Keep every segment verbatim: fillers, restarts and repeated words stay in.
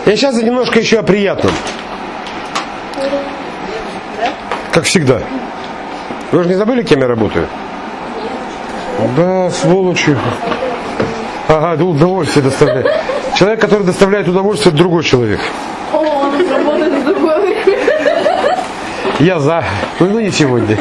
Я сейчас немножко еще о приятном. Как всегда. Вы же не забыли, кем я работаю? Да, сволочи. Ага, да, удовольствие доставляет. Человек, который доставляет удовольствие, это другой человек. О, он работает с другой. Я за. Ну, не сегодня.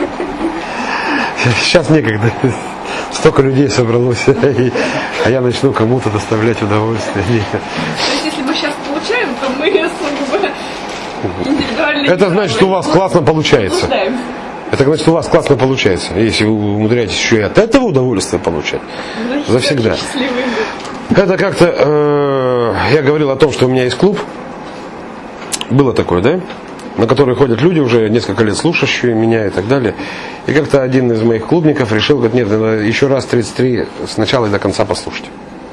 Сейчас некогда. Столько людей собралось, а я начну кому-то доставлять удовольствие. То есть, если мы сейчас получаем, то мы особо индивидуально... Это значит, что у вас классно получается. Это значит, у вас классно получается, если вы умудряетесь еще и от этого удовольствие получать. Завсегда. Это как-то, э, я говорил о том, что у меня есть клуб. Было такое, да? На который ходят люди, уже несколько лет слушающие меня и так далее. И как-то один из моих клубников решил, говорит, нет, надо еще раз тридцать три с начала и до конца послушать.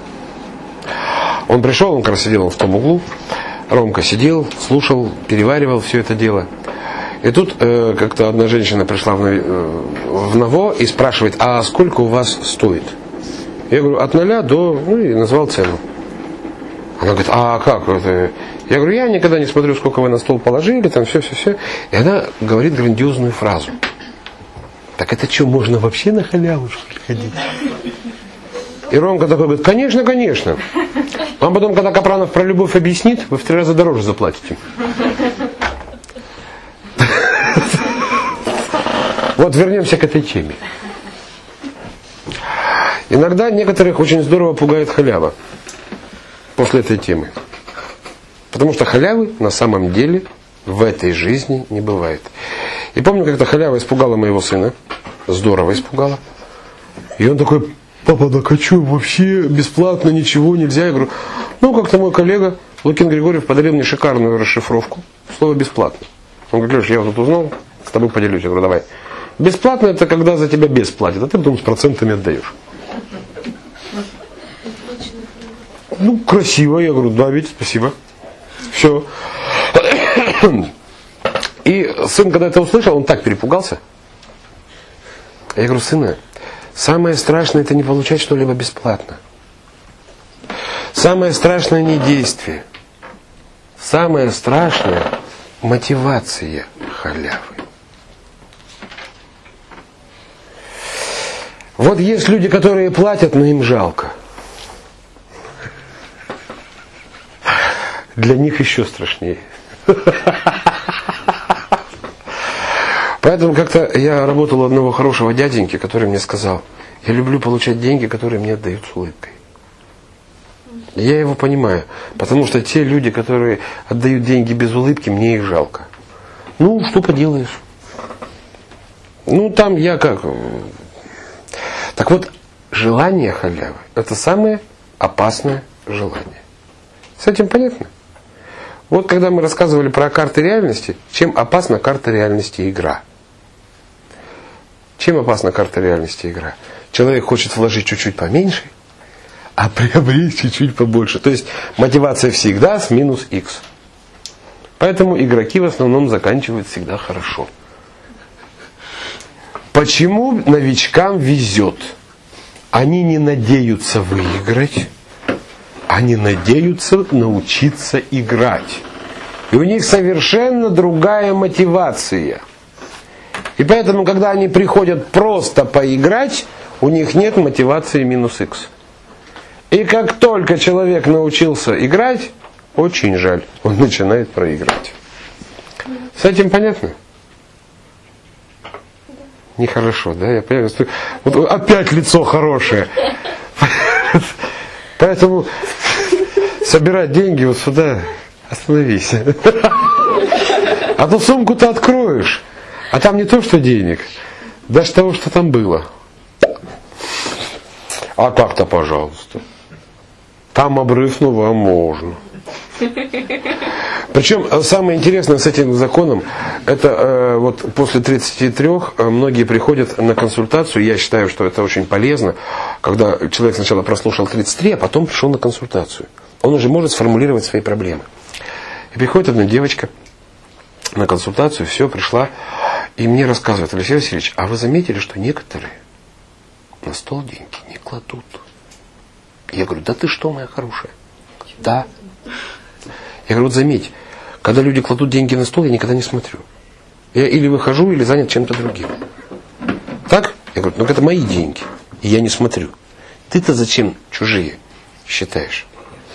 Он пришел, он как раз сидел в том углу. Ромка сидел, слушал, переваривал все это дело. И тут э, как-то одна женщина пришла в, э, в НАВО и спрашивает, а сколько у вас стоит? Я говорю, от ноля до... Ну и назвал цену. Она говорит, а как это? Я говорю, я никогда не смотрю, сколько вы на стол положили, там все-все-все. И она говорит грандиозную фразу. Так это что, можно вообще на халяву ходить? И Ромка такой говорит, конечно, конечно. А потом, когда Капранов про любовь объяснит, вы в три раза дороже заплатите. Вот вернемся к этой теме. Иногда некоторых очень здорово пугает халява после этой темы. Потому что халявы на самом деле в этой жизни не бывает. И помню, как-то халява испугала моего сына. Здорово испугала. И он такой, папа, да хочу, вообще бесплатно, ничего нельзя. Я говорю, ну как-то мой коллега Лукин Григорьев подарил мне шикарную расшифровку. Слово бесплатно. Он говорит, Леш, я вот тут узнал, с тобой поделюсь. Я говорю, давай. Бесплатно это когда за тебя без платят, а ты потом с процентами отдаешь. Ну, красиво, я говорю, да, ведь, спасибо. Все. И сын, когда это услышал, он так перепугался. Я говорю, сына, самое страшное это не получать что-либо бесплатно. Самое страшное не действие. Самое страшное мотивация халявы. Вот есть люди, которые платят, но им жалко. Для них еще страшнее. Поэтому как-то я работал у одного хорошего дяденьки, который мне сказал, я люблю получать деньги, которые мне отдают с улыбкой. Я его понимаю, потому что те люди, которые отдают деньги без улыбки, мне их жалко. Ну, что поделаешь? Ну, там я как... Так вот, желание халявы – это самое опасное желание. С этим понятно? Вот когда мы рассказывали про карты реальности, чем опасна карта реальности игра? Чем опасна карта реальности игра? Человек хочет вложить чуть-чуть поменьше, а приобрести чуть-чуть побольше. То есть мотивация всегда с минус X. Поэтому игроки в основном заканчивают всегда хорошо. Почему новичкам везет? Они не надеются выиграть, они надеются научиться играть. И у них совершенно другая мотивация. И поэтому, когда они приходят просто поиграть, у них нет мотивации минус X. И как только человек научился играть, очень жаль, он начинает проигрывать. С этим понятно? Нехорошо, да? Я понимаю, что... вот опять лицо хорошее. Поэтому собирать деньги вот сюда, остановись. А то сумку-то откроешь, а там не то, что денег, даже того, что там было. А так-то, пожалуйста. Там обрыв, ну вам можно. Причем самое интересное с этим законом, это э, вот после тридцати трёх э, многие приходят на консультацию. Я считаю, что это очень полезно, когда человек сначала прослушал тридцать три, а потом пришел на консультацию. Он уже может сформулировать свои проблемы. И приходит одна девочка на консультацию, все, пришла, и мне рассказывает, Алексей Васильевич, а вы заметили, что некоторые на стол деньги не кладут? Я говорю, да ты что, моя хорошая? Да. Я говорю, вот заметь, когда люди кладут деньги на стол, я никогда не смотрю. Я или выхожу, или занят чем-то другим. Так? Я говорю, ну это мои деньги, и я не смотрю. Ты-то зачем чужие считаешь?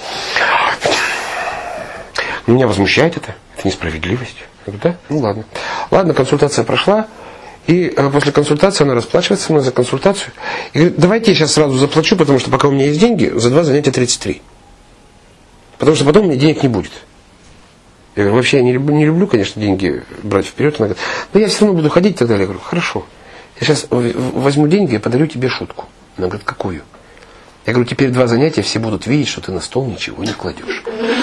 Меня возмущает это, это несправедливость. Я говорю, да? Ну ладно. Ладно, консультация прошла, и э, после консультации она расплачивается со мной за консультацию. И говорит, давайте я сейчас сразу заплачу, потому что пока у меня есть деньги, за два занятия тридцать три. Потому что потом у меня денег не будет. Я говорю, вообще я не люблю, не люблю, конечно, деньги брать вперед. Она говорит, но я все равно буду ходить и так далее. Я говорю, хорошо. Я сейчас возьму деньги и подарю тебе шутку. Она говорит, какую? Я говорю, теперь два занятия, все будут видеть, что ты на стол ничего не кладешь.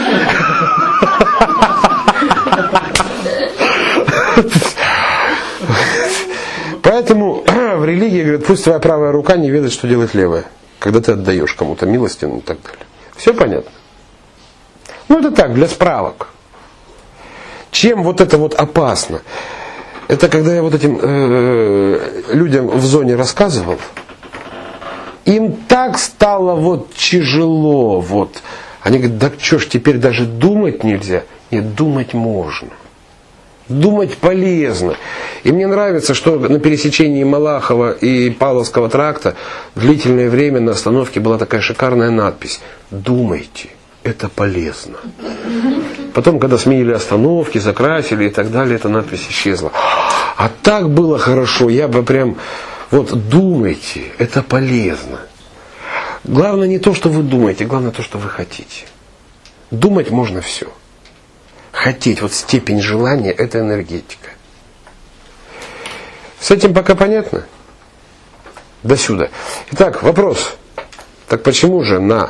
Поэтому в религии говорят, пусть твоя правая рука не ведает, что делает левая, когда ты отдаешь кому-то милостину и так далее. Все понятно? Ну это так, для справок. Чем вот это вот опасно? Это когда я вот этим э, людям в зоне рассказывал, им так стало вот тяжело, вот. Они говорят, да что ж, теперь даже думать нельзя. Нет, думать можно. Думать полезно. И мне нравится, что на пересечении Малахова и Павловского тракта длительное время на остановке была такая шикарная надпись. Думайте, это полезно. Потом, когда сменили остановки, закрасили и так далее, эта надпись исчезла. А так было хорошо, я бы прям... Вот думайте, это полезно. Главное не то, что вы думаете, главное то, что вы хотите. Думать можно все. Хотеть, вот степень желания, это энергетика. С этим пока понятно? До сюда. Итак, вопрос. Так почему же на...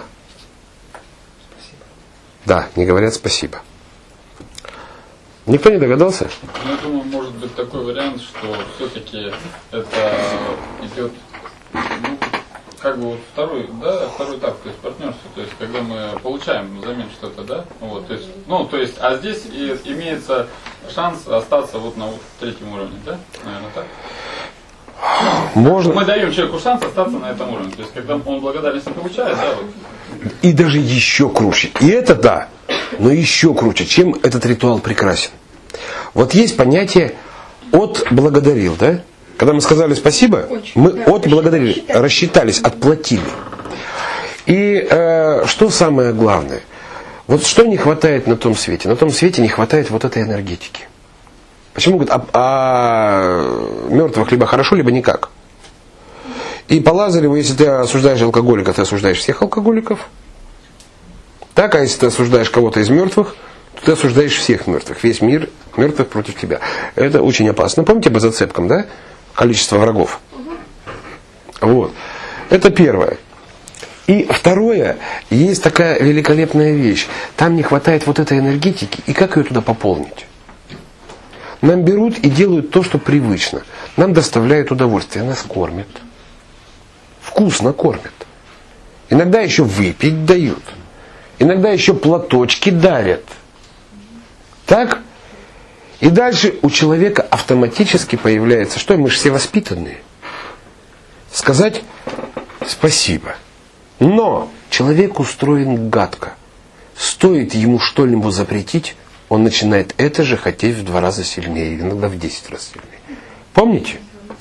Да, не говорят спасибо. Никто не догадался? Ну, я думаю, может быть такой вариант, что все-таки это идет, ну, как бы вот второй, да, второй этап, то есть партнерство, то есть когда мы получаем взамен что-то, да, вот, то есть, ну, то есть, а здесь и имеется шанс остаться вот на третьем уровне, да, наверное, так? Можно. Мы даем человеку шанс остаться на этом уровне, то есть, когда он благодарность получает, да, вот. И даже еще круче. И это да, но еще круче. Чем этот ритуал прекрасен? Вот есть понятие «отблагодарил», да? Когда мы сказали спасибо, очень, мы да, отблагодарили, рассчитались. рассчитались, отплатили. И э, что самое главное? Вот что не хватает на том свете? На том свете не хватает вот этой энергетики. Почему говорят, а, а мертвых либо хорошо, либо никак? И по Лазареву, если ты осуждаешь алкоголика, ты осуждаешь всех алкоголиков. Так, а если ты осуждаешь кого-то из мертвых, то ты осуждаешь всех мертвых. Весь мир мертвых против тебя. Это очень опасно. Помните по зацепкам, да? Количество врагов. Вот. Это первое. И второе, есть такая великолепная вещь. Там не хватает вот этой энергетики. И как ее туда пополнить? Нам берут и делают то, что привычно. Нам доставляют удовольствие. Нас кормят. Вкусно кормят. Иногда еще выпить дают. Иногда еще платочки дарят. Так? И дальше у человека автоматически появляется, что мы же все воспитанные. Сказать спасибо. Но человек устроен гадко. Стоит ему что-нибудь запретить, он начинает это же хотеть в два раза сильнее, иногда в десять раз сильнее. Помните?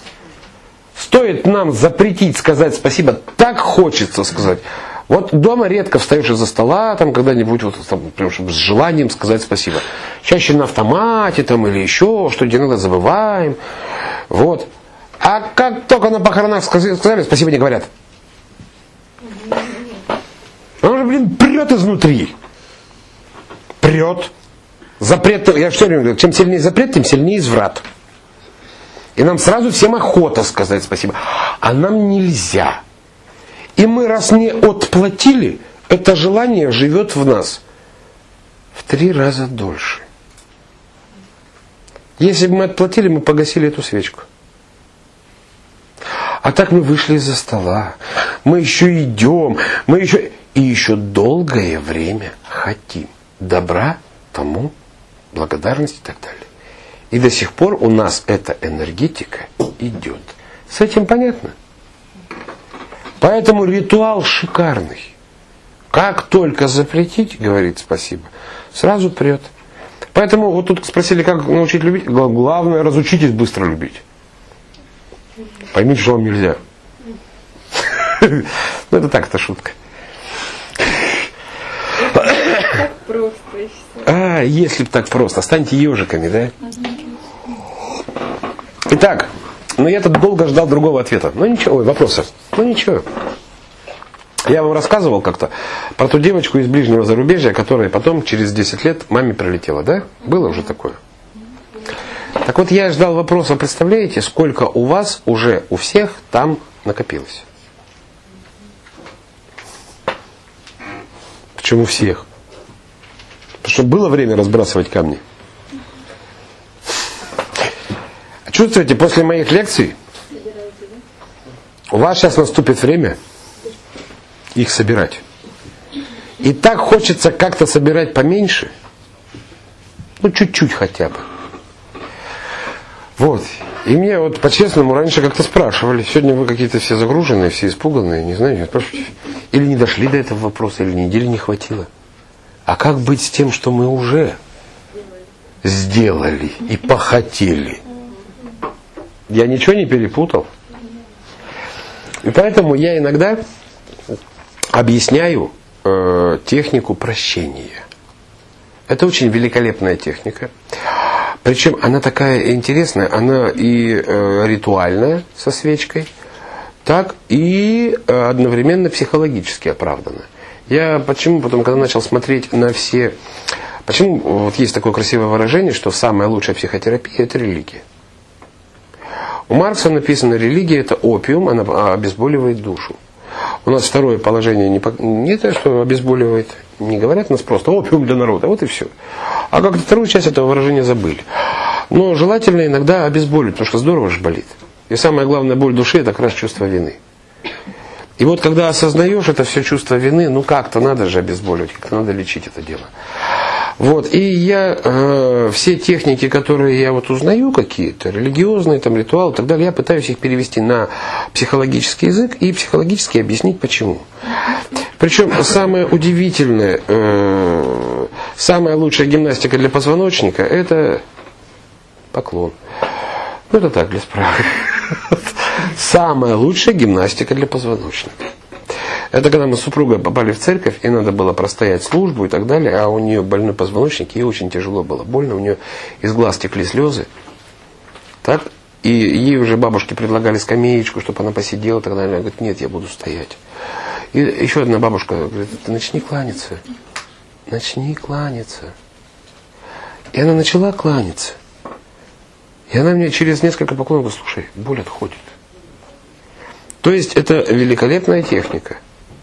Стоит нам запретить сказать спасибо, так хочется сказать. Вот дома редко встаешь из-за стола, там когда-нибудь вот, там, прям, чтобы с желанием сказать спасибо. Чаще на автомате там, или еще что-нибудь, иногда забываем. Вот. А как только на похоронах сказали, спасибо не говорят. Он же, блин, прет изнутри. Прет. Запрет, я все время говорю, чем сильнее запрет, тем сильнее изврат. И нам сразу всем охота сказать спасибо. А нам нельзя. И мы, раз не отплатили, это желание живет в нас в три раза дольше. Если бы мы отплатили, мы погасили эту свечку. А так мы вышли из-за стола, мы еще идем, мы еще и еще долгое время хотим добра тому, благодарности и так далее. И до сих пор у нас эта энергетика идет. С этим понятно? Поэтому ритуал шикарный. Как только запретить, говорит спасибо, сразу прет. Поэтому вот тут спросили, как научить любить. Главное, разучитесь быстро любить. Поймите, что вам нельзя. Ну это так, это шутка. Так просто и все. А, если бы так просто, станьте ежиками, да? Итак, ну я тут долго ждал другого ответа. Ну ничего, ой, вопроса. Ну ничего. Я вам рассказывал как-то про ту девочку из ближнего зарубежья, которая потом через десять лет маме прилетела, да? Было уже такое? Так вот, я ждал вопроса, представляете, сколько у вас уже у всех там накопилось? Почему всех? Потому что было время разбрасывать камни. Чувствуете, после моих лекций у вас сейчас наступит время их собирать. И так хочется как-то собирать поменьше. Ну, чуть-чуть хотя бы. Вот. И мне вот по-честному раньше как-то спрашивали. Сегодня вы какие-то все загруженные, все испуганные, не знаю, спрашиваете. Или не дошли до этого вопроса, или недели не хватило. А как быть с тем, что мы уже сделали и похотели? Я ничего не перепутал. И поэтому я иногда объясняю э, технику прощения. Это очень великолепная техника. Причем она такая интересная, она и э, ритуальная со свечкой, так и э, одновременно психологически оправданная. Я почему потом, когда начал смотреть на все... Почему вот есть такое красивое выражение, что самая лучшая психотерапия – это религия. У Маркса написано, религия – это опиум, она обезболивает душу. У нас второе положение не, не то, что обезболивает, не говорят нас просто опиум для народа, вот и все. А как-то вторую часть этого выражения забыли. Но желательно иногда обезболивать, потому что здорово же болит. И самая главная боль души – это как раз чувство вины. И вот когда осознаешь это все чувство вины, ну как-то надо же обезболивать, как-то надо лечить это дело. Вот, и я э, все техники, которые я вот узнаю какие-то, религиозные, там, ритуалы и так далее, я пытаюсь их перевести на психологический язык и психологически объяснить почему. Причем самое удивительное, э, самая лучшая гимнастика для позвоночника – это поклон. Ну это так, для справки. Самая лучшая гимнастика для позвоночника. Это когда мы с супругой попали в церковь, и надо было простоять службу и так далее, а у нее больной позвоночник, ей очень тяжело было, больно, у нее из глаз текли слезы. Так? И ей уже бабушки предлагали скамеечку, чтобы она посидела, тогда она говорит, нет, я буду стоять. И еще одна бабушка говорит, ты начни кланяться, начни кланяться. И она начала кланяться. И она мне через несколько поклонов говорит, слушай, боль отходит. То есть это великолепная техника.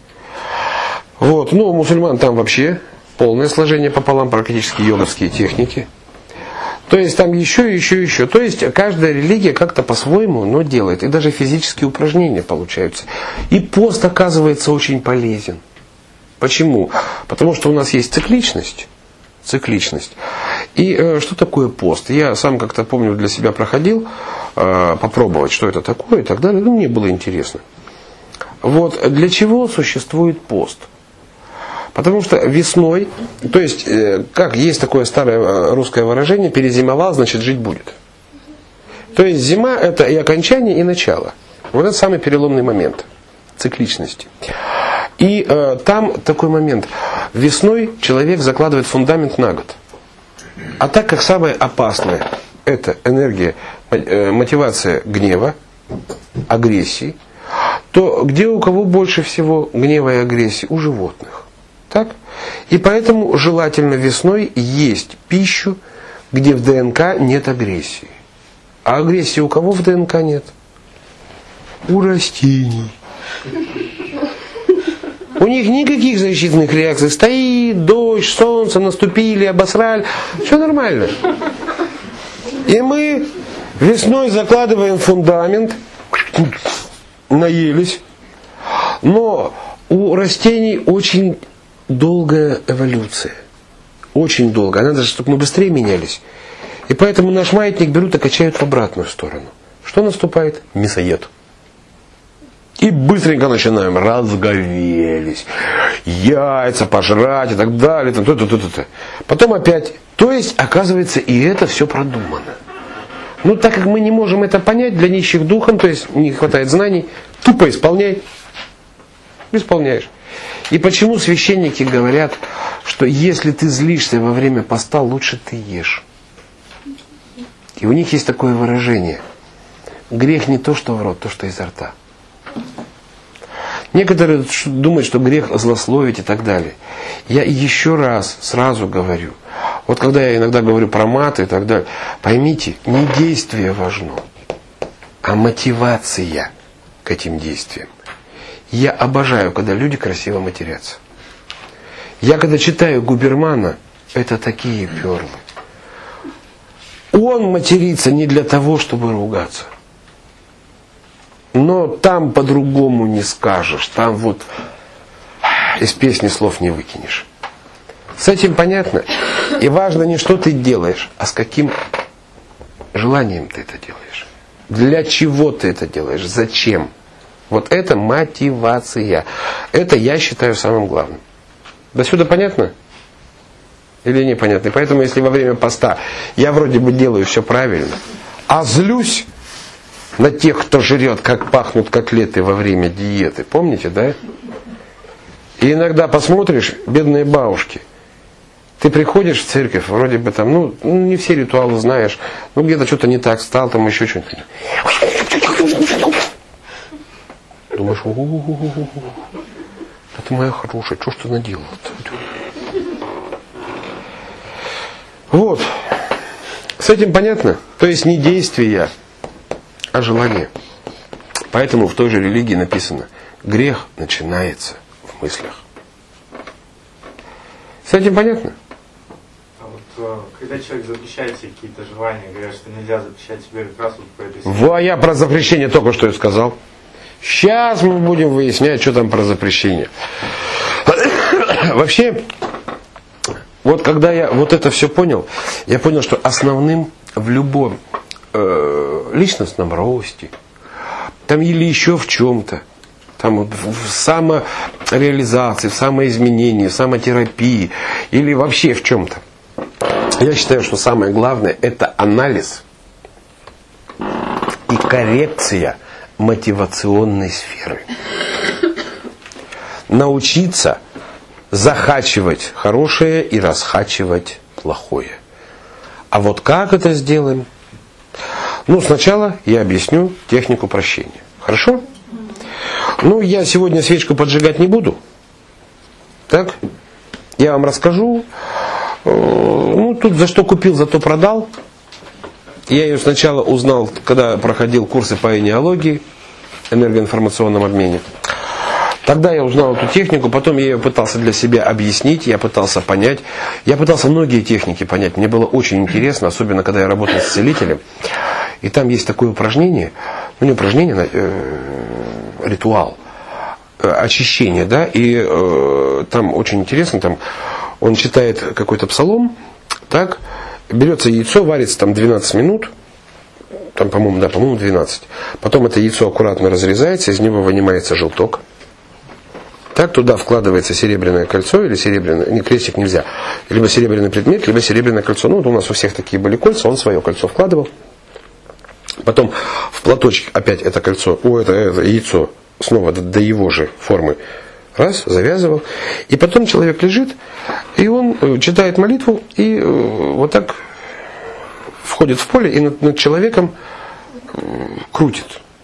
Вот, ну, у мусульман там вообще полное сложение пополам, практически йоговские техники. То есть там еще, еще, еще. То есть каждая религия как-то по-своему, но делает. И даже физические упражнения получаются. И пост оказывается очень полезен. Почему? Потому что у нас есть цикличность. Цикличность. И э, что такое пост? Я сам как-то помню для себя проходил, э, попробовать, что это такое и так далее. Ну, мне было интересно. Вот для чего существует пост? Потому что весной, то есть, э, как есть такое старое русское выражение, перезимовал, значит жить будет. То есть зима это и окончание, и начало. Вот это самый переломный момент цикличности. И э, там такой момент. Весной человек закладывает фундамент на год. А так как самое опасное это энергия, э, мотивация гнева, агрессии, то где у кого больше всего гнева и агрессии? У животных. Так? И поэтому желательно весной есть пищу, где в ДНК нет агрессии. А агрессии у кого в ДНК нет? У растений. У них никаких защитных реакций. Стоит, дождь, солнце, наступили, обосрали. Все нормально. И мы весной закладываем фундамент, наелись. Но у растений очень долгая эволюция. Очень долго. Надо же, чтобы мы быстрее менялись. И поэтому наш маятник берут и качают в обратную сторону. Что наступает? Мясоед. И быстренько начинаем. Разговелись. яйца пожрать и так далее. Там, то, то, то, то, то. Потом опять. То есть, оказывается, и это все продумано. Ну, так как мы не можем это понять, для нищих духом, то есть не хватает знаний, тупо исполняй. Исполняешь. И почему священники говорят, что если ты злишься во время поста, лучше ты ешь. И у них есть такое выражение. Грех не то, что в рот, то, что изо рта. Некоторые думают, что грех злословить и так далее. Я еще раз сразу говорю. Вот когда я иногда говорю про маты и так далее, поймите, не действие важно, а мотивация к этим действиям. Я обожаю, когда люди красиво матерятся. Я когда читаю Губермана, это такие перлы. Он матерится не для того, чтобы ругаться. Но там по-другому не скажешь. Там вот из песни слов не выкинешь. С этим понятно. И важно не что ты делаешь, а с каким желанием ты это делаешь. Для чего ты это делаешь? Зачем? Вот это мотивация. Это я считаю самым главным. До сюда понятно? Или непонятно? И поэтому, если во время поста я вроде бы делаю все правильно, а злюсь на тех, кто жрет, как пахнут котлеты во время диеты. Помните, да? И иногда посмотришь, бедные бабушки. Ты приходишь в церковь, вроде бы там, ну, не все ритуалы знаешь, ну, где-то что-то не так стал, там еще что-нибудь. Думаешь, у-у-у-у-у-у. Да ты моя хорошая, что ж ты наделала-то? Вот. С этим понятно? То есть не действия, а желание. Поэтому в той же религии написано, грех начинается в мыслях. С этим понятно? А вот когда человек запрещает себе какие-то желания, говорят, что нельзя запрещать себе как раз вот по этой системе. Во, я про запрещение только что и сказал. Сейчас мы будем выяснять, что там про запрещение. Вообще, вот когда я вот это все понял, я понял, что основным в любом э, личностном росте, там или еще в чем-то, там в самореализации, в самоизменении, в самотерапии или вообще в чем-то. Я считаю, что самое главное это анализ и коррекция мотивационной сферы. Научиться захачивать хорошее и расхачивать плохое. А вот как это сделаем? Ну, сначала я объясню технику прощения. Хорошо? Ну, я сегодня свечку поджигать не буду. Так? Я вам расскажу. Ну, тут за что купил, зато продал. Я ее сначала узнал, когда проходил курсы по энеологии, энергоинформационном обмене. Тогда я узнал эту технику, потом я ее пытался для себя объяснить, я пытался понять. Я пытался многие техники понять. Мне было очень интересно, особенно когда я работал с целителем. И там есть такое упражнение, ну не упражнение, э, ритуал, э, очищение, да, и э, там очень интересно, там он читает какой-то псалом, так, берется яйцо, варится там двенадцать минут, там, по-моему, да, по-моему, двенадцать. Потом это яйцо аккуратно разрезается, из него вынимается желток. Так туда вкладывается серебряное кольцо или серебряное, не, крестик нельзя, либо серебряный предмет, либо серебряное кольцо. Ну, вот у нас у всех такие были кольца, он свое кольцо вкладывал. Потом в платочек опять это кольцо, о, это, это яйцо снова до, до его же формы. Раз, завязывал. И потом человек лежит, и он читает молитву, и вот так входит в поле, и над, над человеком крутит.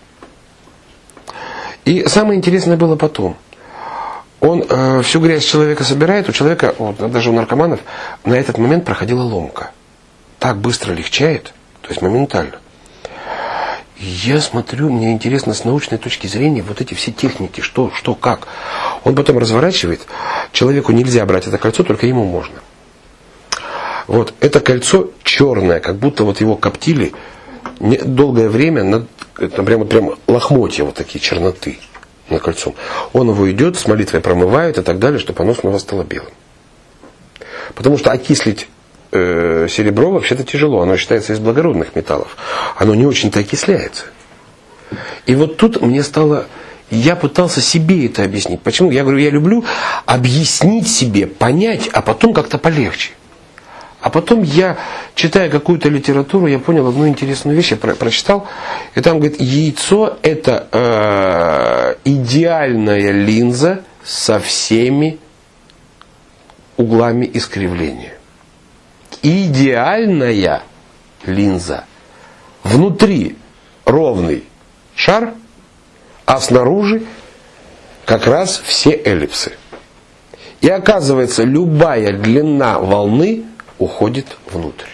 И самое интересное было потом. Он э, всю грязь человека собирает, у человека, вот, даже у наркоманов, на этот момент проходила ломка. Так быстро легчает, то есть моментально. Я смотрю, мне интересно с научной точки зрения вот эти все техники, что, что, как. Он потом разворачивает, человеку нельзя брать это кольцо, только ему можно. Вот, это кольцо черное, как будто вот его коптили долгое время, над, это прямо, прямо лохмотья вот такие, черноты над кольцом. Он его идет, с молитвой промывает и так далее, чтобы оно снова стало белым. Потому что окислить э, серебро вообще-то тяжело, оно считается из благородных металлов. Оно не очень-то окисляется. И вот тут мне стало я пытался себе это объяснить. Почему? Я говорю, я люблю объяснить себе, понять, а потом как-то полегче. А потом я, читая какую-то литературу, я понял одну интересную вещь, я про- прочитал, и там говорит, яйцо это э, идеальная линза со всеми углами искривления. Идеальная линза. Внутри ровный шар, а снаружи как раз все эллипсы. И оказывается, любая длина волны уходит внутрь.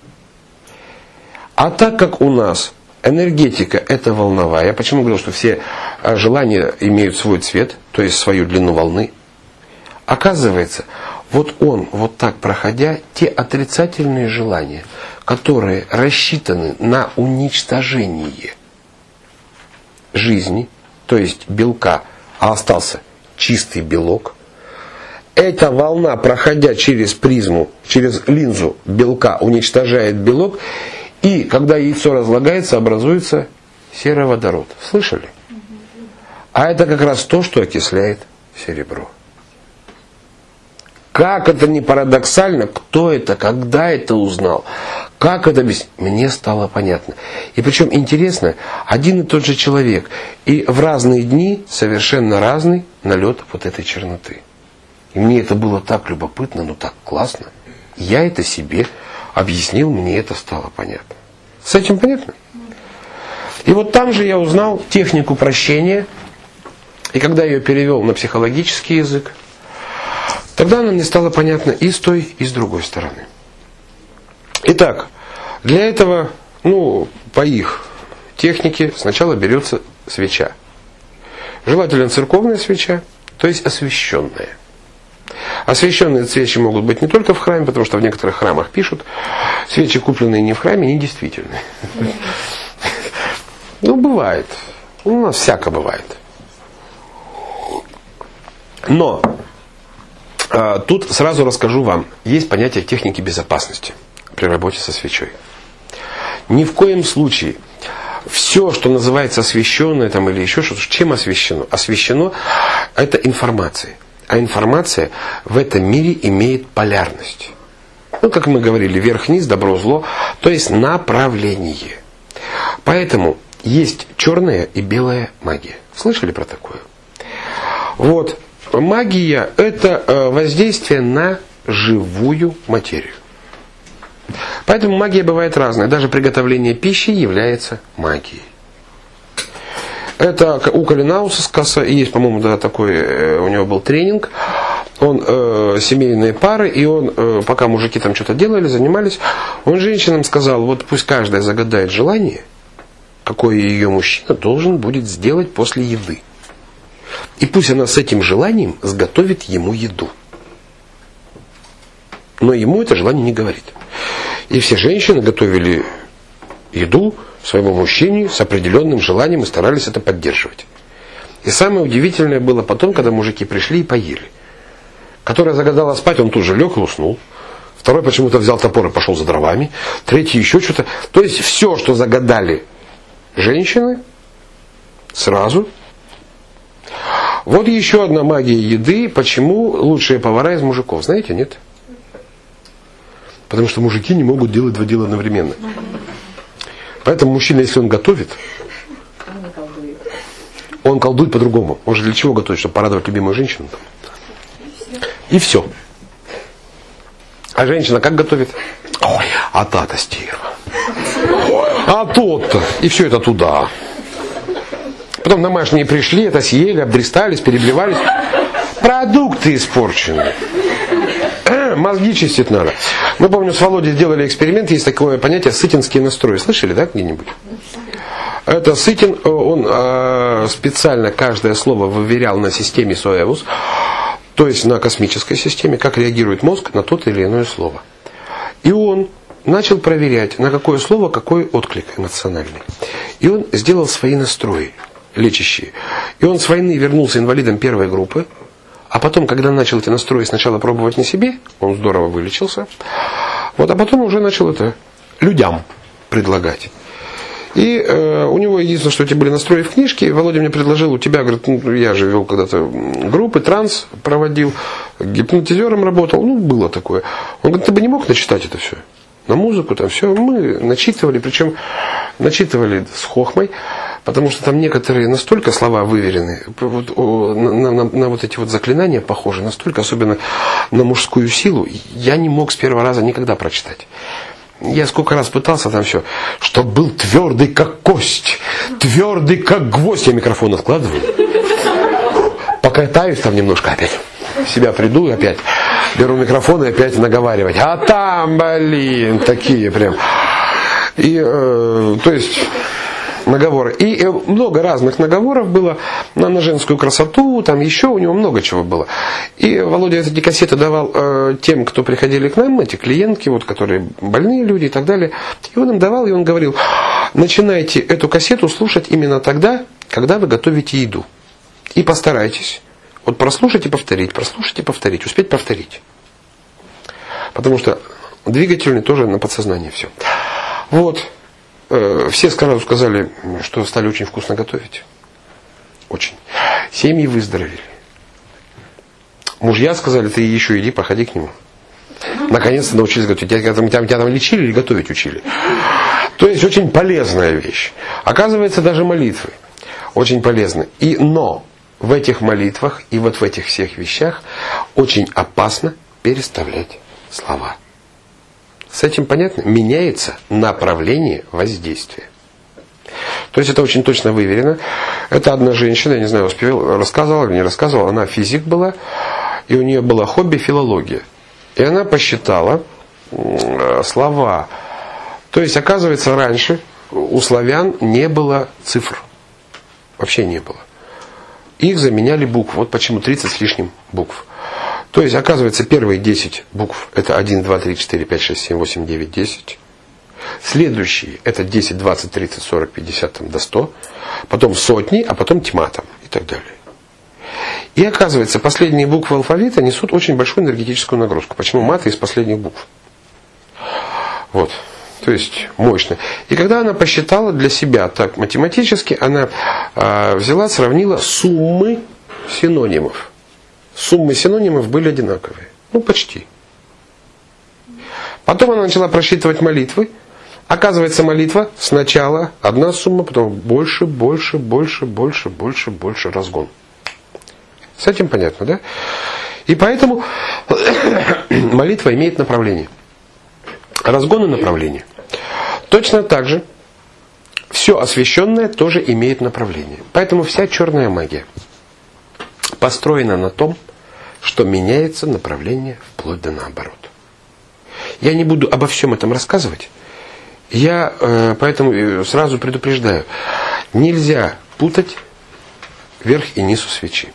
А так как у нас энергетика это волновая, я почему говорил, что все желания имеют свой цвет, то есть свою длину волны, оказывается, вот он, вот так проходя, те отрицательные желания, которые рассчитаны на уничтожение жизни, то есть белка, а остался чистый белок, эта волна, проходя через призму, через линзу белка, уничтожает белок, и когда яйцо разлагается, образуется сероводород. Слышали? А это как раз то, что окисляет серебро. Как это не парадоксально, кто это, когда это узнал, как это объяснить, мне стало понятно. И причем интересно, один и тот же человек, и в разные дни совершенно разный налет вот этой черноты. И мне это было так любопытно, но так классно. Я это себе объяснил, мне это стало понятно. С этим понятно? И вот там же я узнал технику прощения, и когда я ее перевел на психологический язык, тогда она мне стала понятна и с той, и с другой стороны. Итак, для этого, ну, по их технике сначала берется свеча. Желательно церковная свеча, то есть освященная. Освященные свечи могут быть не только в храме, потому что в некоторых храмах пишут, свечи, купленные не в храме, недействительны. Ну, бывает. У нас всяко бывает. Но а, тут сразу расскажу вам, есть понятие техники безопасности при работе со свечой. Ни в коем случае все, что называется освященное там, или еще что-то, чем освящено? Освящено это информация. А информация в этом мире имеет полярность. Ну, как мы говорили, вверх-вниз, добро-зло, то есть направление. Поэтому есть черная и белая магия. Слышали про такое? Вот. Магия – это воздействие на живую материю. Поэтому магия бывает разная. Даже приготовление пищи является магией. Это у Калинаускаса, и есть, по-моему, да, такой, у него был тренинг. Он э, семейные пары, и он, э, пока мужики там что-то делали, занимались, он женщинам сказал, вот пусть каждая загадает желание, какое ее мужчина должен будет сделать после еды. И пусть она с этим желанием сготовит ему еду. Но ему это желание не говорит. И все женщины готовили еду своему мужчине с определенным желанием и старались это поддерживать. И самое удивительное было потом, когда мужики пришли и поели. Которая загадала спать, он тут же лег и уснул. Второй почему-то взял топор и пошел за дровами. Третий еще что-то. То есть все, что загадали женщины, сразу. Вот еще одна магия еды. Почему лучшие повара из мужиков? Знаете, нет? Потому что мужики не могут делать два дела одновременно. Поэтому мужчина, если он готовит, он колдует по-другому. Он же для чего готовит? Чтобы порадовать любимую женщину. И все. А женщина как готовит? Ой, а та-то стерва. А тот-то. И все это туда. Потом домашние пришли, это съели, обдристались, переблевались. Продукты испорчены. Мозги чистить надо. Мы, помню, с Володей сделали эксперимент. Есть такое понятие сытинские настрои. Слышали, да, где-нибудь? Это Сытин, он э, специально каждое слово выверял на системе Соэвус, то есть на космической системе, как реагирует мозг на то или иное слово. И он начал проверять, на какое слово какой отклик эмоциональный. И он сделал свои настрои лечащие. И он с войны вернулся инвалидом первой группы. А потом, когда начал эти настрои сначала пробовать на себе, он здорово вылечился. Вот, а потом уже начал это людям предлагать. И э, у него единственное, что эти были настрои в книжке. Володя мне предложил, у тебя, говорит, ну, я же вел когда-то группы, транс проводил, гипнотизером работал, ну, было такое. Он говорит, ты бы не мог начитать это все? На музыку там все. Мы начитывали, причем начитывали с хохмой, потому что там некоторые настолько слова выверены, вот, о, на, на, на вот эти вот заклинания похожи, настолько, особенно на мужскую силу, я не мог с первого раза никогда прочитать. Я сколько раз пытался там все, чтоб был твердый как кость, твердый как гвоздь, я микрофон откладываю, покатаюсь там немножко опять, в себя приду и опять беру микрофон и опять наговаривать, а там, блин, такие прям, и, э, то есть, наговоры. И много разных наговоров было на, на женскую красоту, там еще у него много чего было. И Володя эти кассеты давал э, тем, кто приходили к нам, эти клиентки, вот, которые больные люди и так далее. И он им давал, и он говорил, начинайте эту кассету слушать именно тогда, когда вы готовите еду. И постарайтесь. Вот прослушать и повторить, прослушать и повторить, успеть повторить. Потому что двигательный тоже на подсознании все. Вот. Все сразу сказали, что стали очень вкусно готовить. Очень. Семьи выздоровели. Мужья сказали, ты еще иди, походи к нему. Наконец-то научились готовить. Тебя, тебя, тебя там лечили или готовить учили? То есть очень полезная вещь. Оказывается, даже молитвы очень полезны. И, но в этих молитвах и вот в этих всех вещах очень опасно переставлять слова. С этим понятно? Меняется направление воздействия. То есть это очень точно выверено. Это одна женщина, я не знаю, успела, рассказывала или не рассказывала, она физик была, и у нее было хобби филология. И она посчитала э, слова. То есть, оказывается, раньше у славян не было цифр. Вообще не было. Их заменяли буквы. Вот почему тридцать с лишним букв. То есть, оказывается, первые десять букв это один, два, три, четыре, пять, шесть, семь, восемь, девять, десять. Следующие это десять, двадцать, тридцать, сорок, пятьдесят там, до ста. Потом сотни, а потом тьма там и так далее. И оказывается, последние буквы алфавита несут очень большую энергетическую нагрузку. Почему маты из последних букв? Вот. То есть мощно. И когда она посчитала для себя так математически, она э, взяла, сравнила суммы синонимов. Суммы синонимов были одинаковые. Ну, почти. Потом она начала просчитывать молитвы. Оказывается, молитва сначала одна сумма, потом больше, больше, больше, больше, больше, больше разгон. С этим понятно, да? И поэтому молитва имеет направление. Разгон и направление. Точно так же все освященное тоже имеет направление. Поэтому вся черная магия построена на том, что меняется направление вплоть до наоборот. Я не буду обо всем этом рассказывать. Я э, поэтому сразу предупреждаю. Нельзя путать верх и низ у свечи.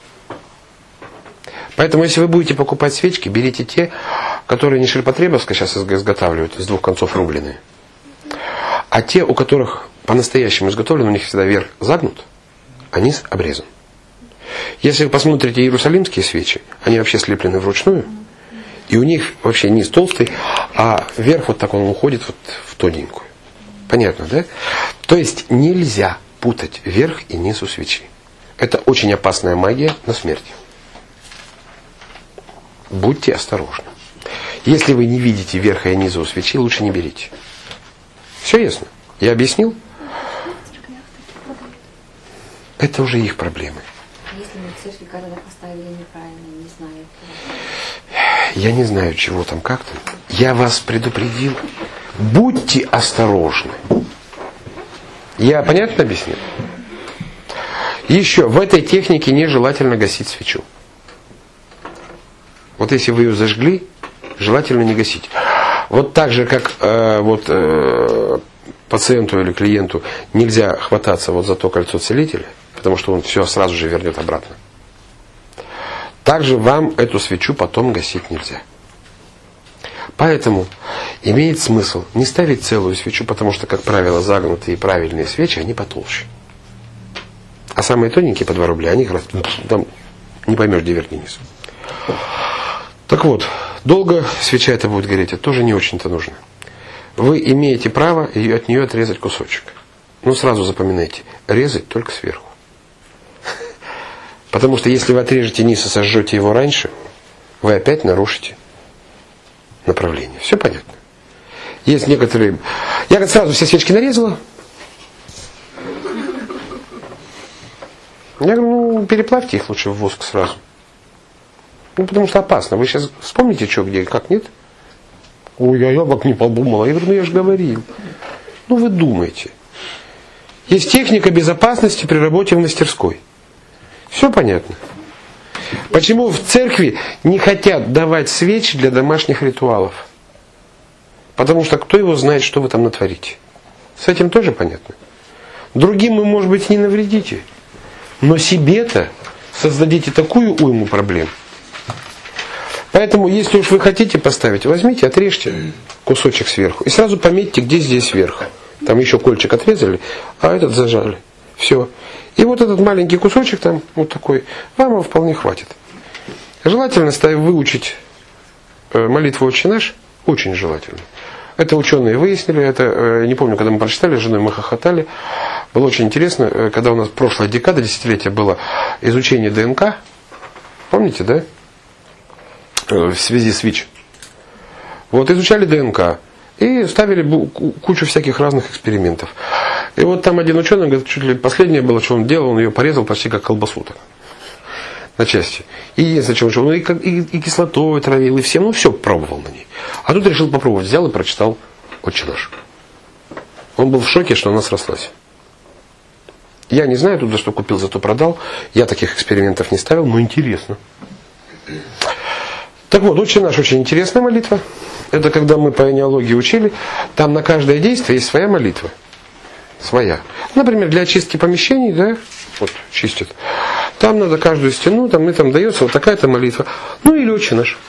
Поэтому, если вы будете покупать свечки, берите те, которые не ширпотребовска сейчас изготавливают, с двух концов рубленые. А те, у которых по-настоящему изготовлен, у них всегда верх загнут, а низ обрезан. Если вы посмотрите иерусалимские свечи, они вообще слеплены вручную, и у них вообще низ толстый, а верх вот так он уходит вот в тоненькую. Понятно, да? То есть нельзя путать верх и низ у свечи. Это очень опасная магия на смерть. Будьте осторожны. Если вы не видите верха и низа у свечи, лучше не берите. Все ясно? Я объяснил? Это уже их проблемы. Если мы в церкви когда поставили неправильно, не знаю. Я не знаю, чего там, как там. Я вас предупредил. Будьте осторожны. Я понятно объяснил? Еще, в этой технике нежелательно гасить свечу. Вот если вы ее зажгли, желательно не гасить. Вот так же, как э, вот, э, пациенту или клиенту нельзя хвататься вот за то кольцо целителя, потому что он все сразу же вернет обратно. Также вам эту свечу потом гасить нельзя. Поэтому имеет смысл не ставить целую свечу, потому что, как правило, загнутые правильные свечи, они потолще. А самые тоненькие по два рубля, они там не поймешь, где верх и низ. Так вот, долго свеча эта будет гореть, это тоже не очень-то нужно. Вы имеете право ее, от нее отрезать кусочек. Но сразу запоминайте, резать только сверху. Потому что если вы отрежете низ и сожжете его раньше, вы опять нарушите направление. Все понятно? Есть некоторые... Я как сразу все свечки нарезала. Я говорю, ну, переплавьте их лучше в воск сразу. Ну, потому что опасно. Вы сейчас вспомните, что, где, как, нет? Ой, я, я как не подумала. Я говорю, ну, я же говорил. Ну, вы думаете. Есть техника безопасности при работе в мастерской. Все понятно. Почему в церкви не хотят давать свечи для домашних ритуалов? Потому что кто его знает, что вы там натворите. С этим тоже понятно. Другим вы, может быть, не навредите. Но себе-то создадите такую уйму проблем. Поэтому, если уж вы хотите поставить, возьмите, отрежьте кусочек сверху. И сразу пометьте, где здесь сверху. Там еще кольчик отрезали, а этот зажали. Все. И вот этот маленький кусочек там, вот такой, вам его вполне хватит. Желательно выучить молитву «Отче наш», очень желательно. Это ученые выяснили, это, не помню, когда мы прочитали, с женой мы хохотали. Было очень интересно, когда у нас прошлая декада, десятилетие было изучение ДНК. Помните, да? В связи с ВИЧ. Вот изучали ДНК и ставили кучу всяких разных экспериментов. И вот там один ученый, говорит, чуть ли последнее было, что он делал, он ее порезал почти как колбасу так, на части. И единственное, что он, ну, и, и, и кислотой травил, и всем, ну все пробовал на ней. А тут решил попробовать, взял и прочитал «Отче наш». Он был в шоке, что она срослась. Я не знаю, тут за что купил, зато продал. Я таких экспериментов не ставил, но интересно. Так вот, «Отче наш» очень интересная молитва. Это когда мы по энеологии учили, там на каждое действие есть своя молитва. Своя. Например, для очистки помещений, да, вот чистят. Там надо каждую стену, там и там дается вот такая-то молитва. Ну или «Отче наш».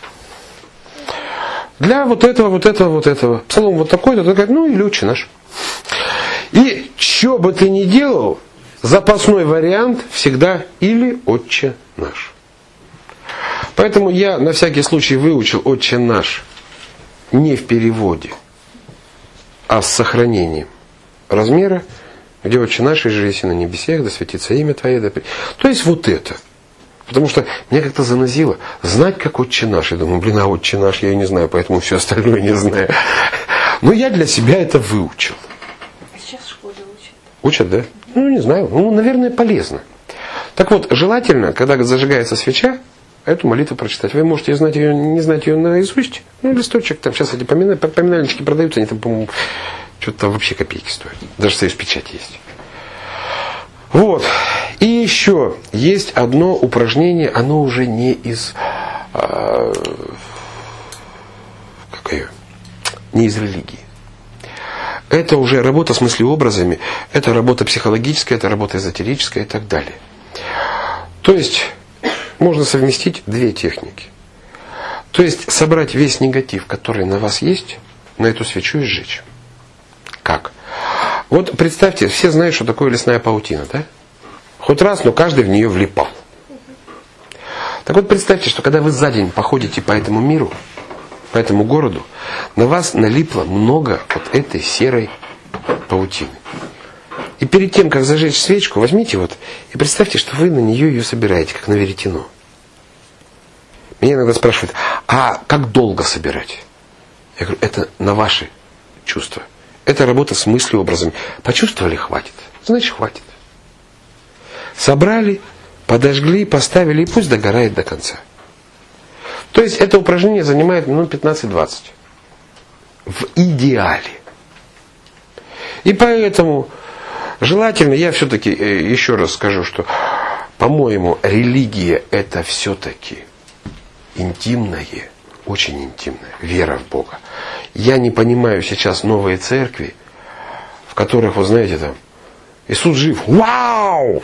Для вот этого, вот этого, вот этого. Псалом вот такой-то, такой, ну или «Отче наш». И что бы ты ни делал, запасной вариант всегда или «Отче наш». Поэтому я на всякий случай выучил «Отче наш» не в переводе, а с сохранением размера, где «Отче наш, и же на небесех, да светится имя Твое». Да... То есть вот это. Потому что меня как-то занозило знать, как «Отче наш». Я думаю, блин, а «Отче наш» я и не знаю, поэтому все остальное не знаю. Но я для себя это выучил. Сейчас в школе учат. Учат, да? Ну, не знаю. Ну, наверное, полезно. Так вот, желательно, когда зажигается свеча, эту молитву прочитать. Вы можете знать ее, не знать ее наизусть. Ну, листочек, там сейчас эти поминальнички продаются, они там, по-моему, что-то там вообще копейки стоят. Даже союз печать есть. Вот. И еще есть одно упражнение, оно уже не из... Э, как ее? Не из религии. Это уже работа с мыслеобразами, это работа психологическая, это работа эзотерическая и так далее. То есть можно совместить две техники. То есть собрать весь негатив, который на вас есть, на эту свечу и сжечь. Как? Вот представьте, все знают, что такое лесная паутина, да? Хоть раз, но каждый в нее влипал. Так вот представьте, что когда вы за день походите по этому миру, по этому городу, на вас налипло много вот этой серой паутины. И перед тем, как зажечь свечку, возьмите вот и представьте, что вы на нее ее собираете, как на веретено. Меня иногда спрашивают, а как долго собирать? Я говорю, это на ваши чувства. Это работа с мыслеобразами. Почувствовали, хватит. Значит, хватит. Собрали, подожгли, поставили, и пусть догорает до конца. То есть это упражнение занимает минут пятнадцать-двадцать. В идеале. И поэтому желательно, я все-таки еще раз скажу, что, по-моему, религия это все-таки интимное, очень интимное, вера в Бога. Я не понимаю сейчас новые церкви, в которых, вы знаете, там, Иисус жив, вау!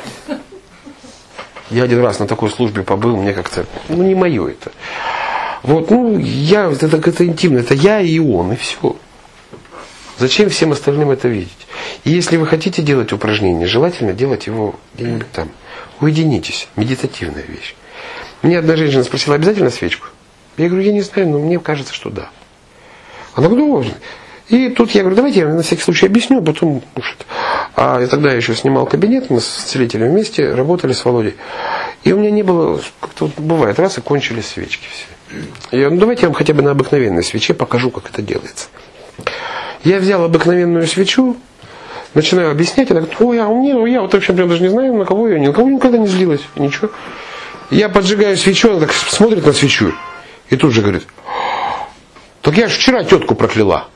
Я один раз на такой службе побыл, мне как-то, ну не мое это. Вот, ну, я, это, это интимно, это я и он, и все. Зачем всем остальным это видеть? И если вы хотите делать упражнение, желательно делать его где-нибудь там. Уединитесь, медитативная вещь. Мне одна женщина спросила, обязательно свечку? Я говорю, я не знаю, но мне кажется, что да. Она говорит, ну, и тут я говорю, давайте я на всякий случай объясню, а потом, А я тогда еще снимал кабинет, мы с целителем вместе работали с Володей. И у меня не было, как-то вот бывает, раз и кончились свечки все. Я говорю, ну давайте я вам хотя бы на обыкновенной свече покажу, как это делается. Я взял обыкновенную свечу, начинаю объяснять, она говорит, ой, а у меня, я вот вообще даже не знаю, на кого я, ни на кого никогда не злилась, ничего. Я поджигаю свечу, она так смотрит на свечу и тут же говорит, так я же вчера тетку прокляла.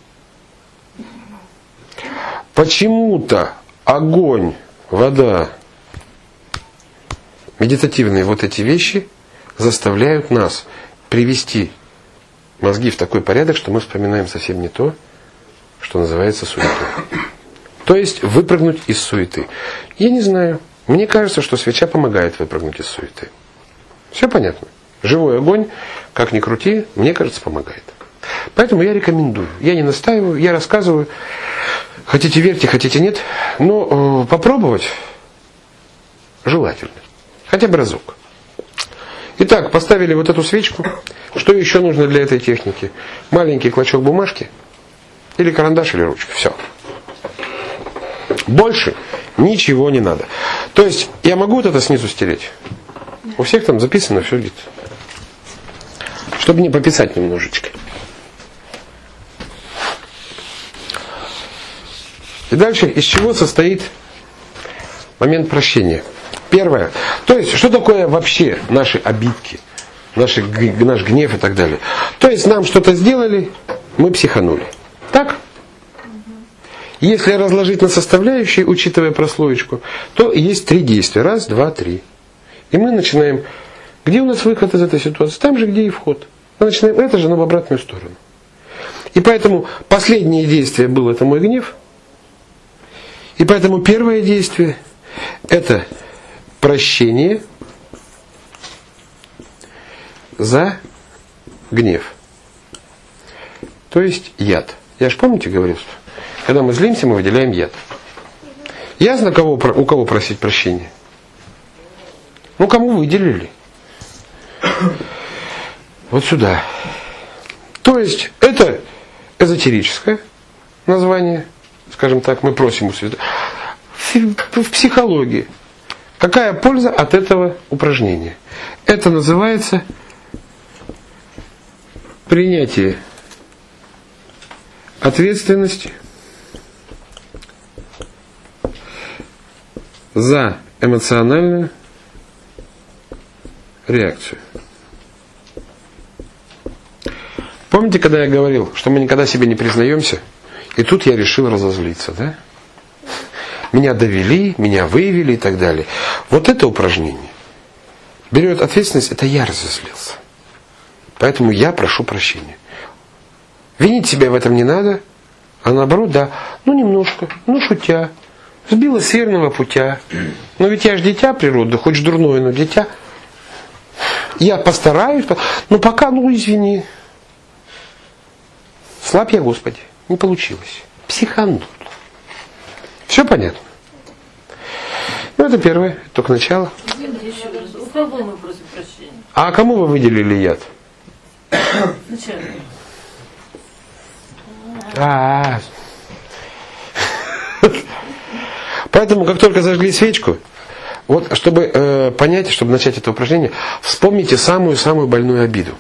Почему-то огонь, вода, медитативные вот эти вещи заставляют нас привести мозги в такой порядок, что мы вспоминаем совсем не то, что называется суетой. То есть выпрыгнуть из суеты. Я не знаю. Мне кажется, что свеча помогает выпрыгнуть из суеты. Все понятно. Живой огонь, как ни крути, мне кажется, помогает. Поэтому я рекомендую. Я не настаиваю, я рассказываю. Хотите верьте, хотите нет. Но э, попробовать желательно. Хотя бы разок. Итак, поставили вот эту свечку. Что еще нужно для этой техники? Маленький клочок бумажки. Или карандаш, или ручка. Все. Больше ничего не надо. То есть, я могу вот это снизу стереть? У всех там записано все где-то. Чтобы не пописать немножечко. И дальше, из чего состоит момент прощения? Первое. То есть, что такое вообще наши обидки, наши, наш гнев и так далее? То есть, нам что-то сделали, мы психанули. Так? Если разложить на составляющие, учитывая прослоечку, то есть три действия. Раз, два, три. И мы начинаем... Где у нас выход из этой ситуации? Там же, где и вход. Мы начинаем это же, но в обратную сторону. И поэтому последнее действие было это мой гнев. И поэтому первое действие это прощение за гнев. То есть яд. Я же помните говорил, что когда мы злимся, мы выделяем яд. Ясно, кого, у кого просить прощения? Ну, кому выделили? Вот сюда. То есть, это эзотерическое название, скажем так, мы просим у святого. В психологии. Какая польза от этого упражнения? Это называется принятие ответственности за эмоциональную реакцию. Помните, когда я говорил, что мы никогда себе не признаемся, и тут я решил разозлиться, да? Меня довели, меня вывели и так далее. Вот это упражнение берет ответственность, это я разозлился. Поэтому я прошу прощения. Винить себя в этом не надо, а наоборот, да, ну немножко, ну шутя, сбила с верного путя. Но ведь я же дитя природы, хоть ж дурное, но дитя. Я постараюсь, но пока, ну извини. Слаб я, Господи, не получилось. Психанул. Все понятно? Ну это первое, только начало. У кого мы просим прощения? А кому вы выделили яд? Начальник. А. Поэтому, как только зажгли свечку, вот, чтобы э, понять, чтобы начать это упражнение, вспомните самую-самую больную обиду.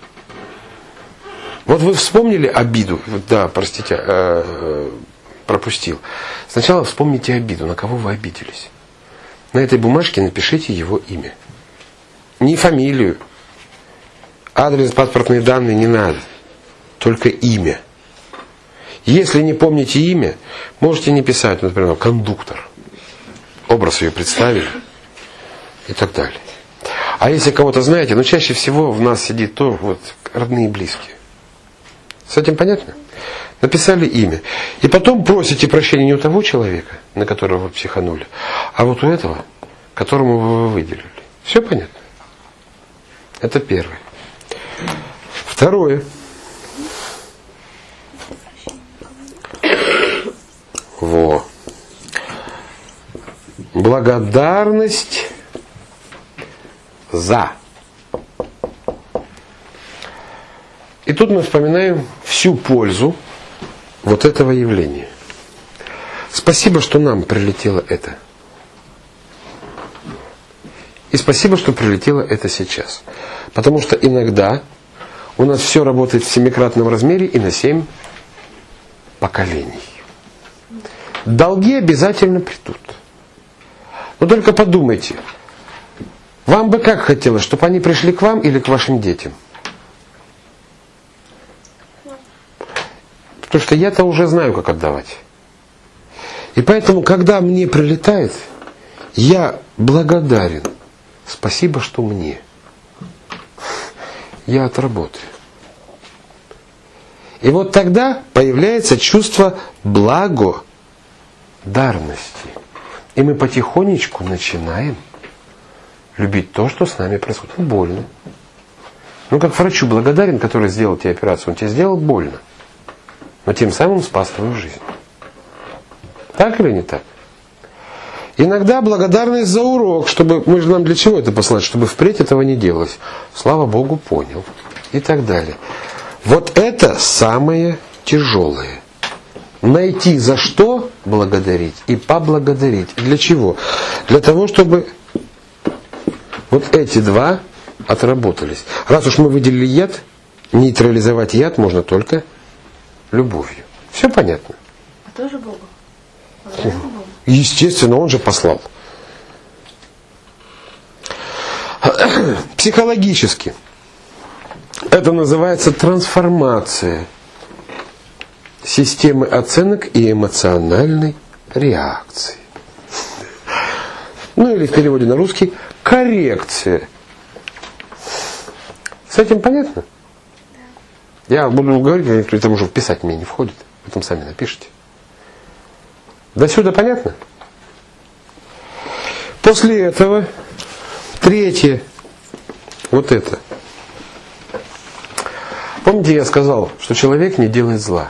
Вот вы вспомнили обиду, да, простите, э, э, пропустил. Сначала вспомните обиду, на кого вы обиделись. На этой бумажке напишите его имя. Не фамилию, адрес, паспортные данные не надо, только имя. Если не помните имя, можете не писать, например, кондуктор. Образ ее представили и так далее. А если кого-то знаете, но чаще всего в нас сидит то, вот, родные и близкие. С этим понятно? Написали имя. И потом просите прощения не у того человека, на которого вы психанули, а вот у этого, которому вы выделили. Все понятно? Это первое. Второе. Во. Благодарность за. И тут мы вспоминаем всю пользу вот этого явления. спасибо, что нам прилетело это. И спасибо, что прилетело это сейчас. Потому что иногда у нас все работает в семикратном размере и на семь поколений. Долги обязательно придут. Но только подумайте, вам бы как хотелось, чтобы они пришли к вам или к вашим детям? Потому что я-то уже знаю, как отдавать. И поэтому, когда мне прилетает, я благодарен. Спасибо, что мне. Я отработаю. И вот тогда появляется чувство благодарности. И мы потихонечку начинаем любить то, что с нами происходит. Ну, больно. Ну, как врачу благодарен, который сделал тебе операцию, он тебе сделал больно. Но тем самым спас твою жизнь. Так или не так? Иногда благодарность за урок, чтобы, мы же нам для чего это послать, чтобы впредь этого не делалось. Слава Богу, понял. И так далее. Вот это самое тяжелое. Найти за что благодарить и поблагодарить. Для чего? Для того, чтобы вот эти два отработались. Раз уж мы выделили яд, нейтрализовать яд можно только любовью. Все понятно? А тоже Богу? Естественно, он же послал. Психологически это называется трансформация системы оценок и эмоциональной реакции. Ну или в переводе на русский коррекция. С этим понятно? Я буду говорить, это уже вписать мне не входит. Потом сами напишите. До сюда понятно? После этого третье. Вот это. Помните, я сказал, что человек не делает зла.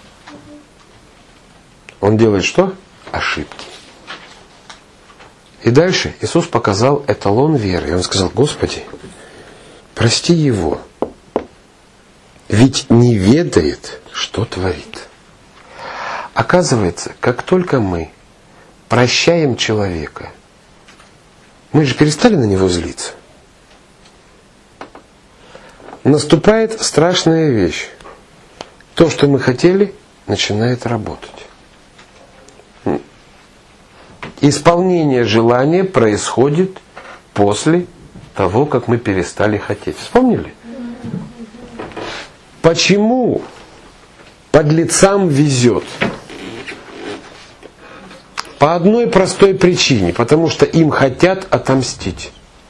Он делает что? Ошибки. И дальше Иисус показал эталон веры. И Он сказал: Господи, прости его, ведь не ведает, что творит. Оказывается, как только мы прощаем человека, мы же перестали на него злиться. Наступает страшная вещь. То, что мы хотели, начинает работать. Исполнение желания происходит после того, как мы перестали хотеть. Вспомнили? Почему подлецам везет? По одной простой причине. Потому что им хотят отомстить.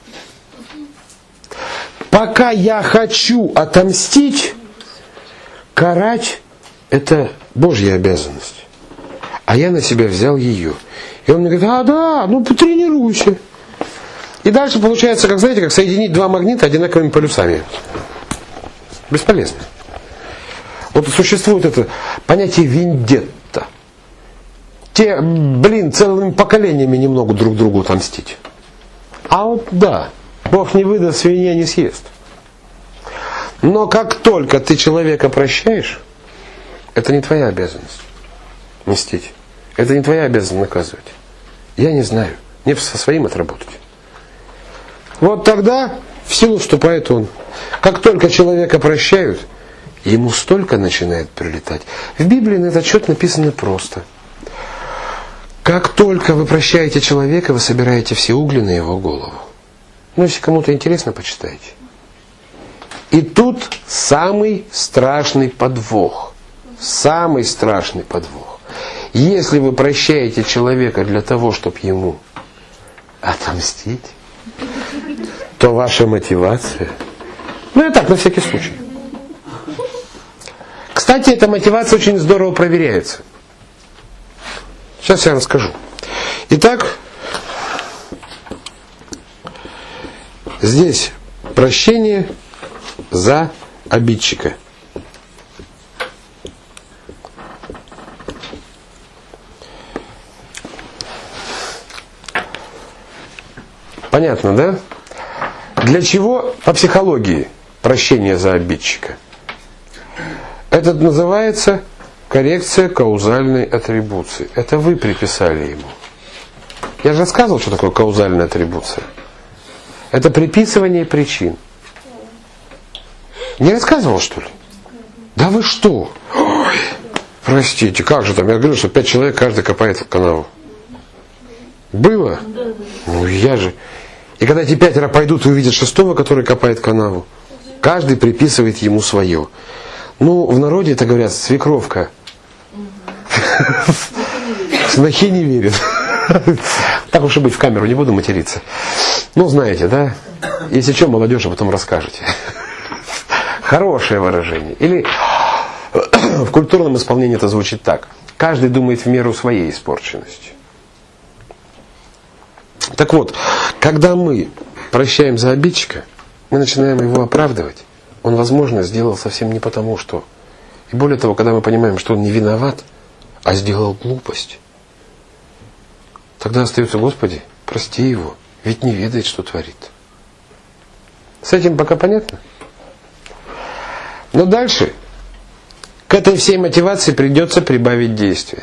Пока я хочу отомстить, карать – это Божья обязанность. А я на себя взял ее. И он мне говорит: а да, ну потренируйся. И дальше получается, как знаете, как соединить два магнита одинаковыми полюсами. Бесполезно. Вот существует это понятие вендетта. Те, блин, целыми поколениями не могут друг другу отомстить. А вот да, Бог не выдаст, свинья не съест. Но как только ты человека прощаешь, это не твоя обязанность мстить. Это не твоя обязанность наказывать. Я не знаю. Мне со своим отработать. Вот тогда в силу вступает он. Как только человека прощают, ему столько начинает прилетать. В Библии на этот счет написано просто. Как только вы прощаете человека, вы собираете все угли на его голову. Ну, если кому-то интересно, почитайте. И тут самый страшный подвох. Самый страшный подвох. Если вы прощаете человека для того, чтобы ему отомстить, то ваша мотивация... Ну, и так, на всякий случай. Кстати, эта мотивация очень здорово проверяется. Сейчас я расскажу. Итак, здесь прощение за обидчика. Понятно, да? Для чего по психологии прощение за обидчика? Это называется коррекция каузальной атрибуции. Это вы приписали ему. Я же рассказывал, что такое каузальная атрибуция. Это приписывание причин. Не рассказывал, что ли? Да вы что? Ой, простите, как же там? Я говорю, что пять человек, каждый копает канаву. Было? Ну я же. И когда эти пятеро пойдут и увидят шестого, который копает канаву, каждый приписывает ему свое. Ну, в народе это говорят, свекровка. Снохи не верят. Так уж и быть, в камеру не буду материться. Ну, знаете, да? Если что, молодежь, а потом расскажете. Хорошее выражение. Или в культурном исполнении это звучит так. Каждый думает в меру своей испорченности. Так вот, когда мы прощаем за обидчика, мы начинаем его оправдывать. Он, возможно, сделал совсем не потому, что. И более того, когда мы понимаем, что он не виноват, а сделал глупость, тогда остается: Господи, прости его, ведь не ведает, что творит. С этим пока понятно? Но дальше к этой всей мотивации придется прибавить действие.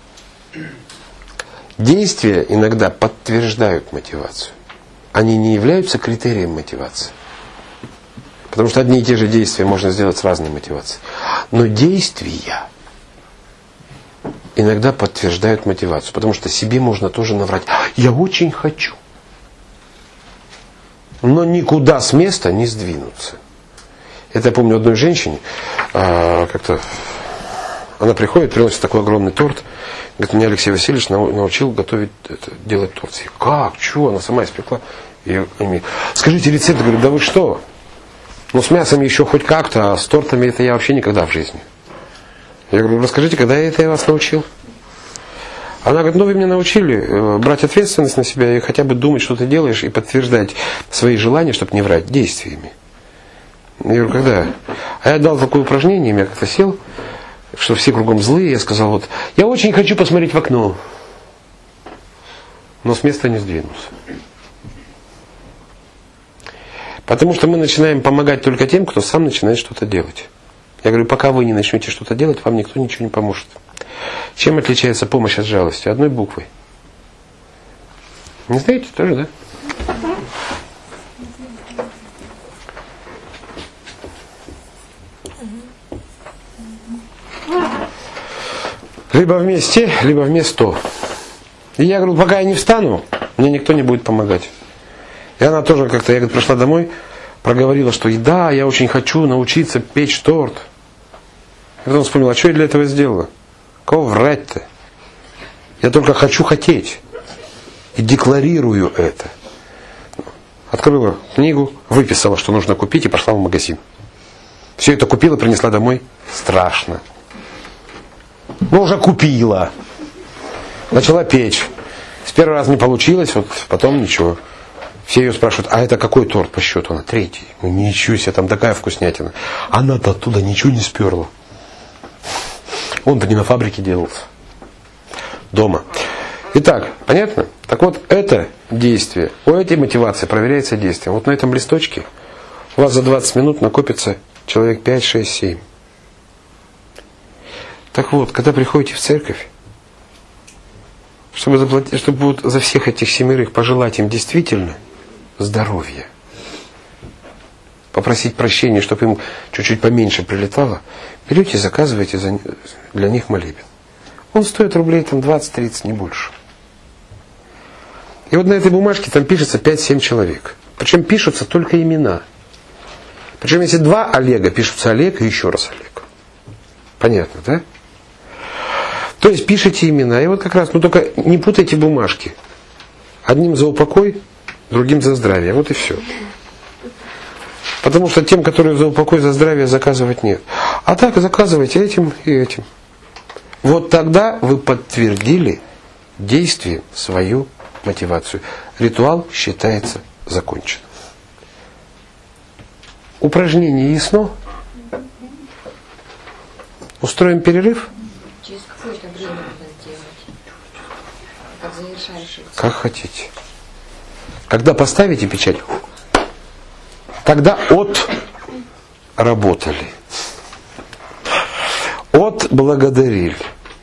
Действия иногда подтверждают мотивацию. Они не являются критерием мотивации. Потому что одни и те же действия можно сделать с разной мотивацией. Но действия иногда подтверждают мотивацию. Потому что себе можно тоже наврать. Я очень хочу. Но никуда с места не сдвинуться. Это я помню одной женщине, а, как-то она приходит, приносит такой огромный торт. Говорит, меня Алексей Васильевич научил готовить, это, делать торт. Я говорю, как? Чего? Она сама испекла. И они, скажите рецепт. Говорю, да вы что? Ну с мясом еще хоть как-то, а с тортами это я вообще никогда в жизни. Я говорю, расскажите, когда я это я вас научил? Она говорит, ну вы меня научили брать ответственность на себя и хотя бы думать, что ты делаешь, и подтверждать свои желания, чтобы не врать, действиями. Я говорю, когда? А я дал такое упражнение, я как-то сел, что все кругом злые, я сказал, вот, я очень хочу посмотреть в окно, но с места не сдвинулся. Потому что мы начинаем помогать только тем, кто сам начинает что-то делать. Я говорю, пока вы не начнете что-то делать, вам никто ничего не поможет. Чем отличается помощь от жалости? Одной буквой. Не знаете тоже, да? Либо вместе, либо вместо. И я говорю, пока я не встану, мне никто не будет помогать. И она тоже как-то, я говорит, пришла домой, проговорила, что да, я очень хочу научиться печь торт. И потом вспомнила, а что я для этого сделала? Кого врать-то? Я только хочу хотеть. И декларирую это. Открыла книгу, выписала, что нужно купить, и пошла в магазин. Все это купила, принесла домой. Страшно. Но уже купила. Начала печь. С первого раза не получилось, вот потом ничего. Все ее спрашивают, а это какой торт по счету? Она третий. Ну ничего себе, там такая вкуснятина. Она-то оттуда ничего не сперла. Он-то не на фабрике делался. Дома. Итак, понятно? Так вот, это действие. У этой мотивации проверяется действие. Вот на этом листочке у вас за двадцать минут накопится человек пять, шесть, семь. Так вот, когда приходите в церковь, чтобы, заплатить, чтобы вот за всех этих семерых пожелать им действительно здоровья, попросить прощения, чтобы им чуть-чуть поменьше прилетало, берете и заказываете за, для них молебен. Он стоит рублей там двадцать-тридцать, не больше. И вот на этой бумажке там пишется пять-семь человек. Причем пишутся только имена. Причем если два Олега, пишутся Олег и еще раз Олег. Понятно, да? То есть пишите имена. И вот как раз, ну только не путайте бумажки. Одним за упокой, другим за здравие. Вот и все. Потому что тем, которые за упокой, за здравие, заказывать нет. А так заказывайте этим и этим. Вот тогда вы подтвердили действием свою мотивацию. Ритуал считается законченным. Упражнение ясно? Устроим перерыв? Через какое-то время будем делать? Как завершающий. Как хотите. Когда поставите печать, тогда от работали. От благодарили.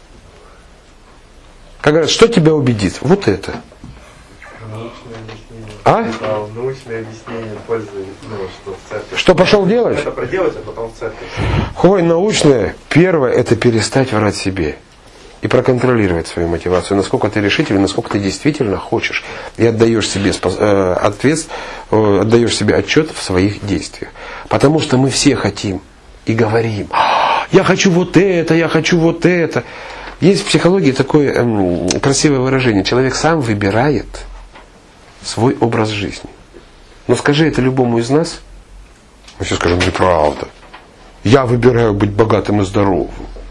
Как говорят, что тебя убедит? Вот это. Научное объяснение. А? Да, научное объяснение пользы, ну, что в церкви. Что пошел делать? Это проделать, а потом в церковь. Ой, научное. Первое, это перестать врать себе. И проконтролировать свою мотивацию, насколько ты решительный, насколько ты действительно хочешь. И отдаешь себе, э, ответ, э, отдаешь себе отчет в своих действиях. Потому что мы все хотим и говорим, я хочу вот это, я хочу вот это. Есть в психологии такое эм, красивое выражение. Человек сам выбирает свой образ жизни. Но скажи это любому из нас, мы все скажем, неправда. Я выбираю быть богатым и здоровым.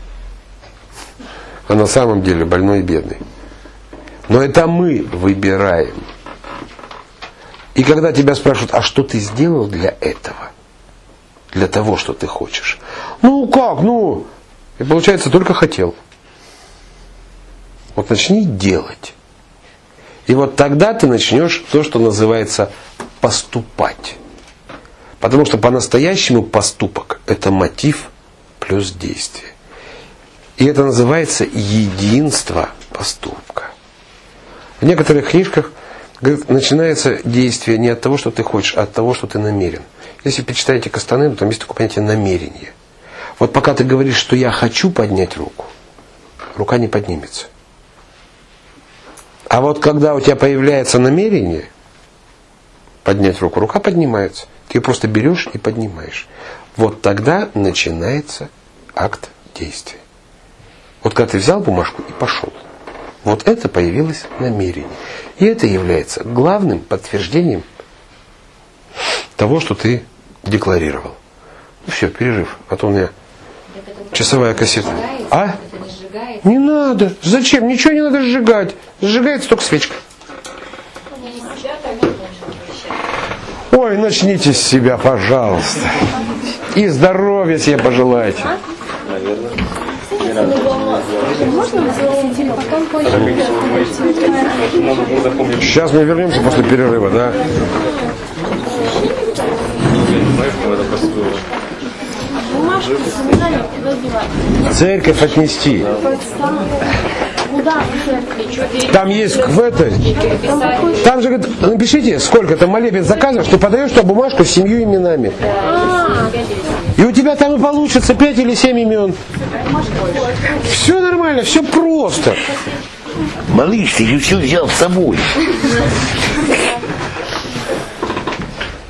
А на самом деле больной и бедный. Но это мы выбираем. И когда тебя спрашивают, а что ты сделал для этого? Для того, что ты хочешь. Ну как, ну, и получается, только хотел. Вот начни делать. И вот тогда ты начнешь то, что называется поступать. Потому что по-настоящему поступок – это мотив плюс действие. И это называется единство поступка. В некоторых книжках говорит, начинается действие не от того, что ты хочешь, а от того, что ты намерен. Если почитаете Кастанеду, там есть такое понятие намерение. Вот пока ты говоришь, что я хочу поднять руку, рука не поднимется. А вот когда у тебя появляется намерение поднять руку, рука поднимается. Ты ее просто берешь и поднимаешь. Вот тогда начинается акт действия. Вот когда ты взял бумажку и пошел. Вот это появилось намерение. И это является главным подтверждением того, что ты декларировал. Ну все, перерыв. А то у меня часовая кассета. А? Не надо. Зачем? Ничего не надо сжигать. Сжигается только свечка. Ой, начните с себя, пожалуйста. И здоровья себе пожелайте. Сейчас мы вернемся после перерыва, да? Церковь отнести. Там есть в этой. Там же говорит, напишите, сколько там молебен заказываешь, ты подаешь туда бумажку с семью именами. И у тебя там и получится пять или семь имен. Все нормально, все просто. Малыш, ты же все взял с собой.